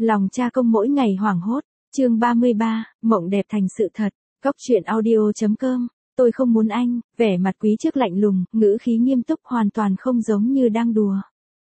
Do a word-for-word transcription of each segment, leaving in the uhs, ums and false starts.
Lòng cha công mỗi ngày hoảng hốt, chương ba mươi ba, mộng đẹp thành sự thật, Cóc truyện audio chấm com, tôi không muốn anh, vẻ mặt Quý Trước lạnh lùng, ngữ khí nghiêm túc hoàn toàn không giống như đang đùa.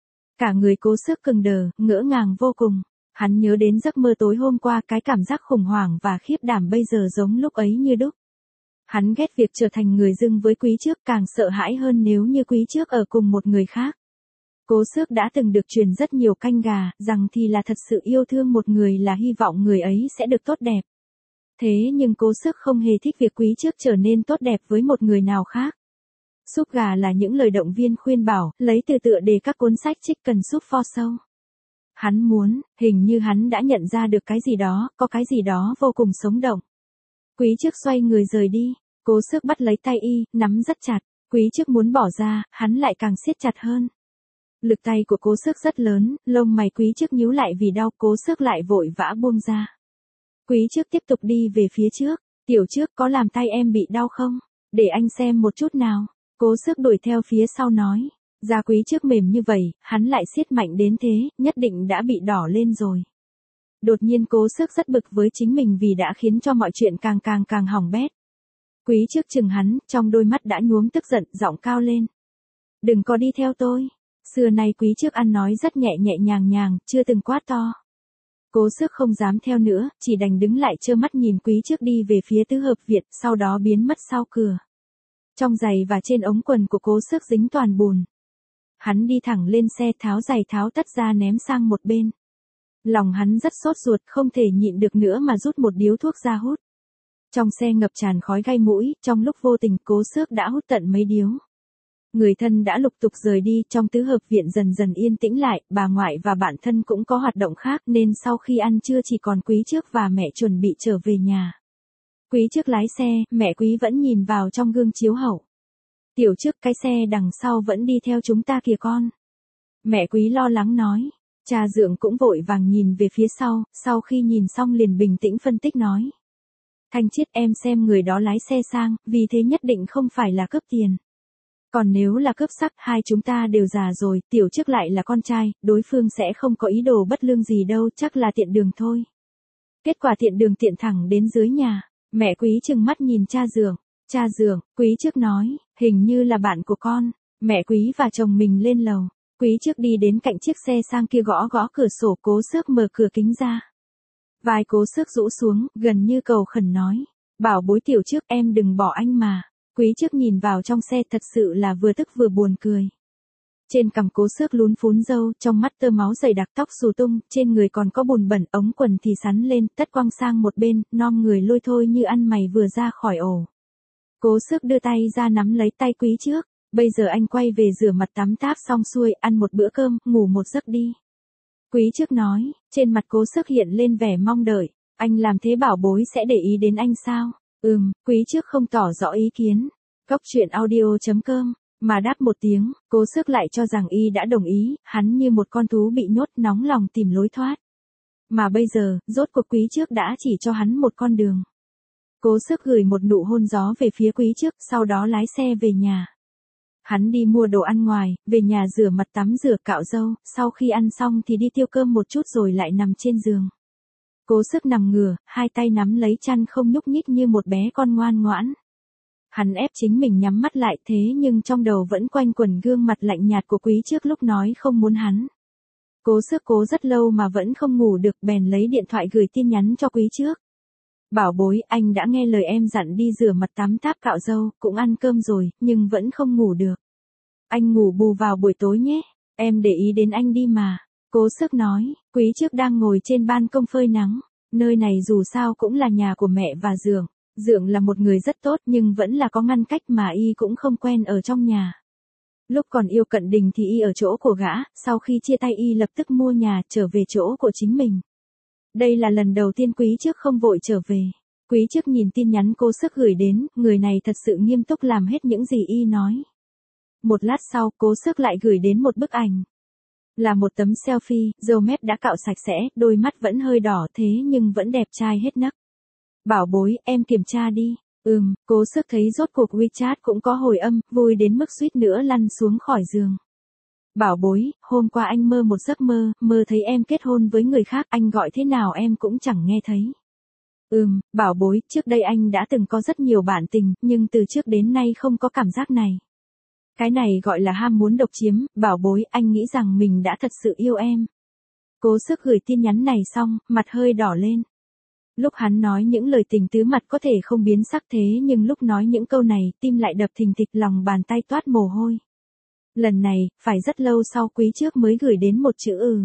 Cả người Cố Xước cứng đờ, ngỡ ngàng vô cùng, hắn nhớ đến giấc mơ tối hôm qua, cái cảm giác khủng hoảng và khiếp đảm bây giờ giống lúc ấy như đúc. Hắn ghét việc trở thành người dưng với Quý Trước, càng sợ hãi hơn nếu như Quý Trước ở cùng một người khác. Cố Xước đã từng được truyền rất nhiều canh gà, rằng thì là thật sự yêu thương một người là hy vọng người ấy sẽ được tốt đẹp. Thế nhưng Cố Xước không hề thích việc Quý Trước trở nên tốt đẹp với một người nào khác. Súp gà là những lời động viên khuyên bảo, lấy từ tựa đề các cuốn sách Chicken Soup for Soul. Hắn muốn, hình như hắn đã nhận ra được cái gì đó, có cái gì đó vô cùng sống động. Quý Trước xoay người rời đi, Cố Xước bắt lấy tay y, nắm rất chặt, Quý Trước muốn bỏ ra, hắn lại càng siết chặt hơn. Lực tay của Cố Xước rất lớn, lông mày Quý Trước nhíu lại vì đau, Cố Xước lại vội vã buông ra. Quý Trước tiếp tục đi về phía trước, tiểu Trước có làm tay em bị đau không? Để anh xem một chút nào. Cố Xước đuổi theo phía sau nói. Da Quý Trước mềm như vậy, hắn lại siết mạnh đến thế, nhất định đã bị đỏ lên rồi. Đột nhiên Cố Xước rất bực với chính mình vì đã khiến cho mọi chuyện càng càng càng hỏng bét. Quý Trước chừng hắn, trong đôi mắt đã nhuốm tức giận, giọng cao lên. Đừng có đi theo tôi. Xưa nay Quý Trước ăn nói rất nhẹ nhẹ nhàng nhàng, chưa từng quát to. Cố Xước không dám theo nữa, chỉ đành đứng lại trơ mắt nhìn Quý Trước đi về phía tứ hợp viện, sau đó biến mất sau cửa. Trong giày và trên ống quần của Cố Xước dính toàn bùn. Hắn đi thẳng lên xe, tháo giày tháo tất ra ném sang một bên. Lòng hắn rất sốt ruột, không thể nhịn được nữa mà rút một điếu thuốc ra hút. Trong xe ngập tràn khói gai mũi, trong lúc vô tình Cố Xước đã hút tận mấy điếu. Người thân đã lục tục rời đi, trong tứ hợp viện dần dần yên tĩnh lại, bà ngoại và bạn thân cũng có hoạt động khác nên sau khi ăn trưa chỉ còn Quý Trước và mẹ chuẩn bị trở về nhà. Quý Trước lái xe, mẹ Quý vẫn nhìn vào trong gương chiếu hậu. Tiểu Trước, cái xe đằng sau vẫn đi theo chúng ta kìa con. Mẹ Quý lo lắng nói. Cha Dượng cũng vội vàng nhìn về phía sau, sau khi nhìn xong liền bình tĩnh phân tích nói. Thanh Chiết, em xem người đó lái xe sang, vì thế nhất định không phải là cướp tiền. Còn nếu là cướp sắc, hai chúng ta đều già rồi, Tiểu Trước lại là con trai, đối phương sẽ không có ý đồ bất lương gì đâu, chắc là tiện đường thôi. Kết quả tiện đường tiện thẳng đến dưới nhà, mẹ Quý trừng mắt nhìn cha Dượng. Cha Dượng, Quý Trước nói, hình như là bạn của con. Mẹ Quý và chồng mình lên lầu. Quý Trước đi đến cạnh chiếc xe sang kia gõ gõ cửa sổ, Cố Xước mở cửa kính ra. Vai Cố Xước rũ xuống, gần như cầu khẩn nói. Bảo bối Tiểu Trước, em đừng bỏ anh mà. Quý Trước nhìn vào trong xe thật sự là vừa tức vừa buồn cười. Trên cằm Cố Xước lún phún râu, trong mắt tơ máu dày đặc, tóc xù tung, trên người còn có bùn bẩn, ống quần thì sắn lên, tất quăng sang một bên, nom người lôi thôi như ăn mày vừa ra khỏi ổ. Cố Xước đưa tay ra nắm lấy tay Quý Trước. Bây giờ anh quay về rửa mặt tắm táp xong xuôi, ăn một bữa cơm, ngủ một giấc đi. Quý Trước nói, trên mặt Cố Xước hiện lên vẻ mong đợi. Anh làm thế bảo bối sẽ để ý đến anh sao? Ừm, Quý Trước không tỏ rõ ý kiến. Cóc truyện audio chấm com, mà đáp một tiếng, Cố Xước lại cho rằng y đã đồng ý, hắn như một con thú bị nhốt nóng lòng tìm lối thoát. Mà bây giờ, rốt cuộc Quý Trước đã chỉ cho hắn một con đường. Cố Xước gửi một nụ hôn gió về phía Quý Trước, sau đó lái xe về nhà. Hắn đi mua đồ ăn ngoài, về nhà rửa mặt tắm rửa cạo râu, sau khi ăn xong thì đi tiêu cơm một chút rồi lại nằm trên giường. Cố Xước nằm ngửa, hai tay nắm lấy chăn không nhúc nhích như một bé con ngoan ngoãn. Hắn ép chính mình nhắm mắt lại, thế nhưng trong đầu vẫn quanh quẩn gương mặt lạnh nhạt của Quý Trước lúc nói không muốn hắn. Cố Xước cố rất lâu mà vẫn không ngủ được, bèn lấy điện thoại gửi tin nhắn cho Quý Trước. Bảo bối, anh đã nghe lời em dặn đi rửa mặt tắm táp cạo râu, cũng ăn cơm rồi, nhưng vẫn không ngủ được. Anh ngủ bù vào buổi tối nhé, em để ý đến anh đi mà. Cố Xước nói, Quý Trước đang ngồi trên ban công phơi nắng, nơi này dù sao cũng là nhà của mẹ và Dượng. Dượng là một người rất tốt nhưng vẫn là có ngăn cách mà y cũng không quen ở trong nhà. Lúc còn yêu Cận Đình thì y ở chỗ của gã, sau khi chia tay y lập tức mua nhà trở về chỗ của chính mình. Đây là lần đầu tiên Quý Trước không vội trở về. Quý Trước nhìn tin nhắn Cố Xước gửi đến, người này thật sự nghiêm túc làm hết những gì y nói. Một lát sau, Cố Xước lại gửi đến một bức ảnh. Là một tấm selfie, râu mép đã cạo sạch sẽ, đôi mắt vẫn hơi đỏ thế nhưng vẫn đẹp trai hết nấc. Bảo bối, em kiểm tra đi. Ừm, Cố Xước thấy rốt cuộc WeChat cũng có hồi âm, vui đến mức suýt nữa lăn xuống khỏi giường. Bảo bối, hôm qua anh mơ một giấc mơ, mơ thấy em kết hôn với người khác, anh gọi thế nào em cũng chẳng nghe thấy. Ừm, bảo bối, trước đây anh đã từng có rất nhiều bạn tình, nhưng từ trước đến nay không có cảm giác này. Cái này gọi là ham muốn độc chiếm, bảo bối, anh nghĩ rằng mình đã thật sự yêu em. Cố sức gửi tin nhắn này xong, mặt hơi đỏ lên. Lúc hắn nói những lời tình tứ mặt có thể không biến sắc thế nhưng lúc nói những câu này, tim lại đập thình thịch, lòng bàn tay toát mồ hôi. Lần này, phải rất lâu sau Quý Trước mới gửi đến một chữ ừ.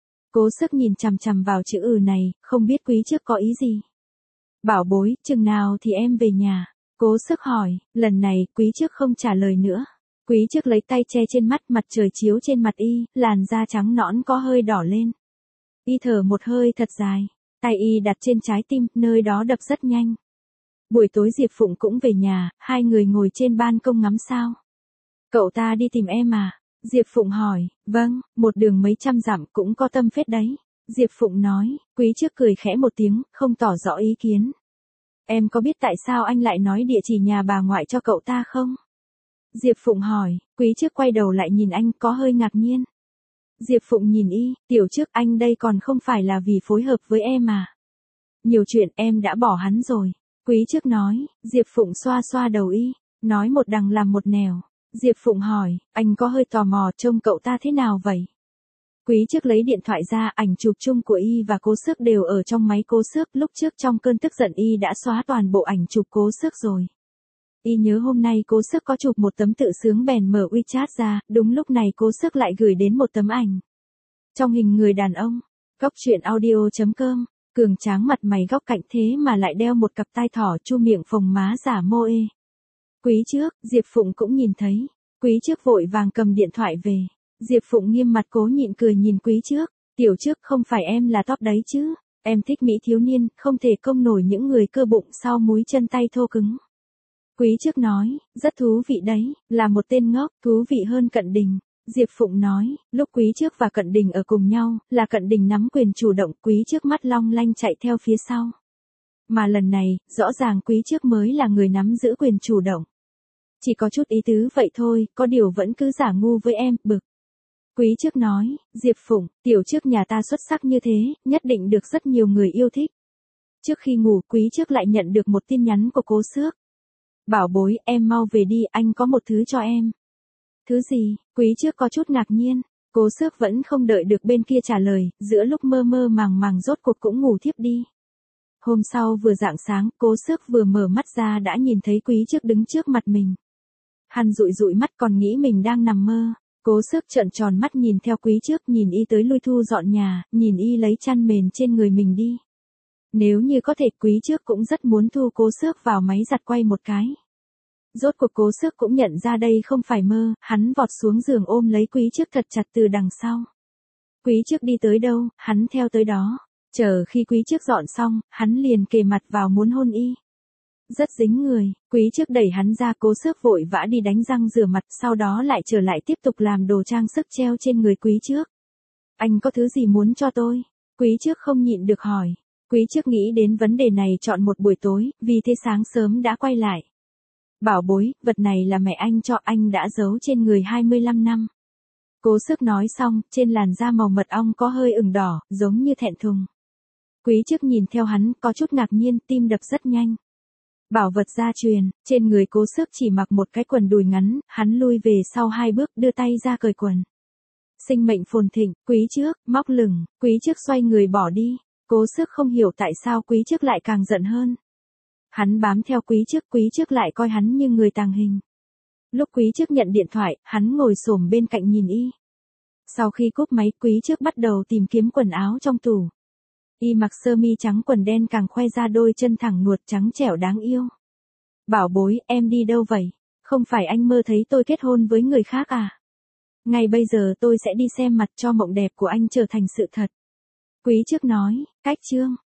Cố sức nhìn chằm chằm vào chữ ừ này, không biết Quý Trước có ý gì. Bảo bối, chừng nào thì em về nhà? Cố sức hỏi, lần này, Quý Trước không trả lời nữa. Quý Trước lấy tay che trên mắt, mặt trời chiếu trên mặt y, làn da trắng nõn có hơi đỏ lên. Y thở một hơi thật dài, tay y đặt trên trái tim, nơi đó đập rất nhanh. Buổi tối Diệp Phụng cũng về nhà, hai người ngồi trên ban công ngắm sao. Cậu ta đi tìm em à? Diệp Phụng hỏi, vâng, một đường mấy trăm dặm cũng có tâm phết đấy. Diệp Phụng nói, Quý Trước cười khẽ một tiếng, không tỏ rõ ý kiến. Em có biết tại sao anh lại nói địa chỉ nhà bà ngoại cho cậu ta không? Diệp Phụng hỏi, Quý Trước quay đầu lại nhìn anh có hơi ngạc nhiên. Diệp Phụng nhìn y, tiểu Trước anh đây còn không phải là vì phối hợp với em à? Nhiều chuyện em đã bỏ hắn rồi. Quý Trước nói, Diệp Phụng xoa xoa đầu y, nói một đằng làm một nẻo. Diệp Phụng hỏi, anh có hơi tò mò trông cậu ta thế nào vậy? Quý Trước lấy điện thoại ra, ảnh chụp chung của y và Cố Sức đều ở trong máy Cố Sức, lúc trước trong cơn tức giận y đã xóa toàn bộ ảnh chụp Cố Sức rồi. Y nhớ hôm nay Cố Sức có chụp một tấm tự sướng bèn mở WeChat ra, đúng lúc này Cố Sức lại gửi đến một tấm ảnh. Trong hình người đàn ông, góc truyện audio chấm com, cường tráng mặt mày góc cạnh thế mà lại đeo một cặp tai thỏ, chu miệng phồng má giả mô ê. Quý Trước, Diệp Phụng cũng nhìn thấy. Quý Trước vội vàng cầm điện thoại về. Diệp Phụng nghiêm mặt cố nhịn cười nhìn Quý Trước. Tiểu Trước không phải em là top đấy chứ. Em thích mỹ thiếu niên, không thể công nổi những người cơ bụng sau múi chân tay thô cứng. Quý Trước nói, rất thú vị đấy, là một tên ngốc, thú vị hơn Cận Đình. Diệp Phụng nói, lúc Quý Trước và Cận Đình ở cùng nhau, là Cận Đình nắm quyền chủ động, Quý Trước mắt long lanh chạy theo phía sau. Mà lần này, rõ ràng Quý Trước mới là người nắm giữ quyền chủ động. Chỉ có chút ý tứ vậy thôi, có điều vẫn cứ giả ngu với em, bực. Quý Trước nói, Diệp Phụng, tiểu Trước nhà ta xuất sắc như thế, nhất định được rất nhiều người yêu thích. Trước khi ngủ, Quý Trước lại nhận được một tin nhắn của Cố Xước. Bảo bối, em mau về đi, anh có một thứ cho em. Thứ gì? Quý Trước có chút ngạc nhiên. Cố Xước vẫn không đợi được bên kia trả lời, giữa lúc mơ mơ màng màng rốt cuộc cũng ngủ thiếp đi. Hôm sau vừa rạng sáng, Cố Xước vừa mở mắt ra đã nhìn thấy Quý Trước đứng trước mặt mình. Hắn dụi dụi mắt còn nghĩ mình đang nằm mơ. Cố Xước trợn tròn mắt nhìn theo Quý Trước, nhìn y tới lui thu dọn nhà, nhìn y lấy chăn mền trên người mình đi. Nếu như có thể, Quý Trước cũng rất muốn thu Cố Xước vào máy giặt quay một cái. Rốt cuộc Cố Xước cũng nhận ra đây không phải mơ, hắn vọt xuống giường ôm lấy Quý Trước thật chặt từ đằng sau. Quý Trước đi tới đâu, hắn theo tới đó. Chờ khi Quý Trước dọn xong, hắn liền kề mặt vào muốn hôn y. Rất dính người, Quý Trước đẩy hắn ra, Cố Xước vội vã đi đánh răng rửa mặt, sau đó lại trở lại tiếp tục làm đồ trang sức treo trên người Quý Trước. Anh có thứ gì muốn cho tôi? Quý Trước không nhịn được hỏi. Quý Trước nghĩ đến vấn đề này chọn một buổi tối, vì thế sáng sớm đã quay lại. Bảo bối, vật này là mẹ anh cho, anh đã giấu trên người hai mươi lăm năm. Cố Xước nói xong, trên làn da màu mật ong có hơi ửng đỏ, giống như thẹn thùng. Quý Trước nhìn theo hắn, có chút ngạc nhiên, tim đập rất nhanh. Bảo vật gia truyền, trên người Cố Xước chỉ mặc một cái quần đùi ngắn, hắn lui về sau hai bước, đưa tay ra cởi quần. Sinh mệnh phồn thịnh, Quý Trước, móc lửng, Quý Trước xoay người bỏ đi. Cố Xước không hiểu tại sao Quý Trước lại càng giận hơn. Hắn bám theo Quý Trước, Quý Trước lại coi hắn như người tàng hình. Lúc Quý Trước nhận điện thoại, hắn ngồi xổm bên cạnh nhìn y. Sau khi cúp máy, Quý Trước bắt đầu tìm kiếm quần áo trong tủ. Y mặc sơ mi trắng quần đen càng khoe ra đôi chân thẳng nuột trắng trẻo đáng yêu. Bảo bối, em đi đâu vậy? Không phải anh mơ thấy tôi kết hôn với người khác à? Ngay bây giờ tôi sẽ đi xem mặt cho mộng đẹp của anh trở thành sự thật. Quý Trước nói, cách chương.